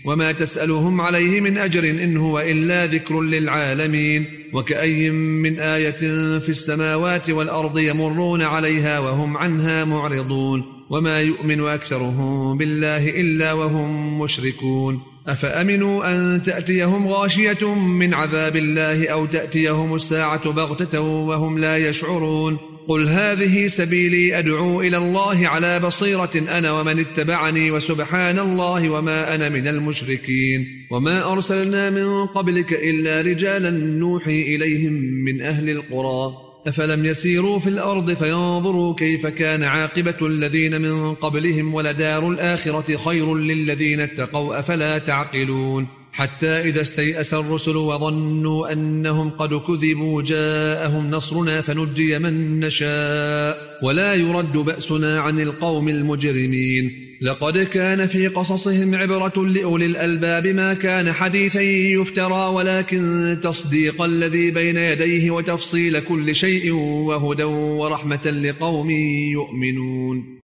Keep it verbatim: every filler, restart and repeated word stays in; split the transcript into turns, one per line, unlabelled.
وما تسألهم عليه من أجر إن هو إلا ذكر للعالمين. وكأي من آية في السماوات والأرض يمرون عليها وهم عنها معرضون وما يؤمن أكثرهم بالله إلا وهم مشركون. أفأمنوا أن تأتيهم غاشية من عذاب الله أو تأتيهم الساعة بغتة وهم لا يشعرون. قل هذه سبيلي أدعو إلى الله على بصيرة أنا ومن اتبعني وسبحان الله وما أنا من المشركين. وما أرسلنا من قبلك إلا رجالا نوحي إليهم من أهل القرى أفلم يسيروا في الأرض فينظروا كيف كان عاقبة الذين من قبلهم ولدار الآخرة خير للذين اتقوا أفلا تعقلون. حتى إذا استيأس الرسل وظنوا أنهم قد كذبوا جاءهم نصرنا فنجي من نشاء ولا يرد بأسنا عن القوم المجرمين. لقد كان في قصصهم عبرة لأولي الألباب ما كان حديثا يفترى ولكن تصديق الذي بين يديه وتفصيل كل شيء وهدى ورحمة لقوم يؤمنون.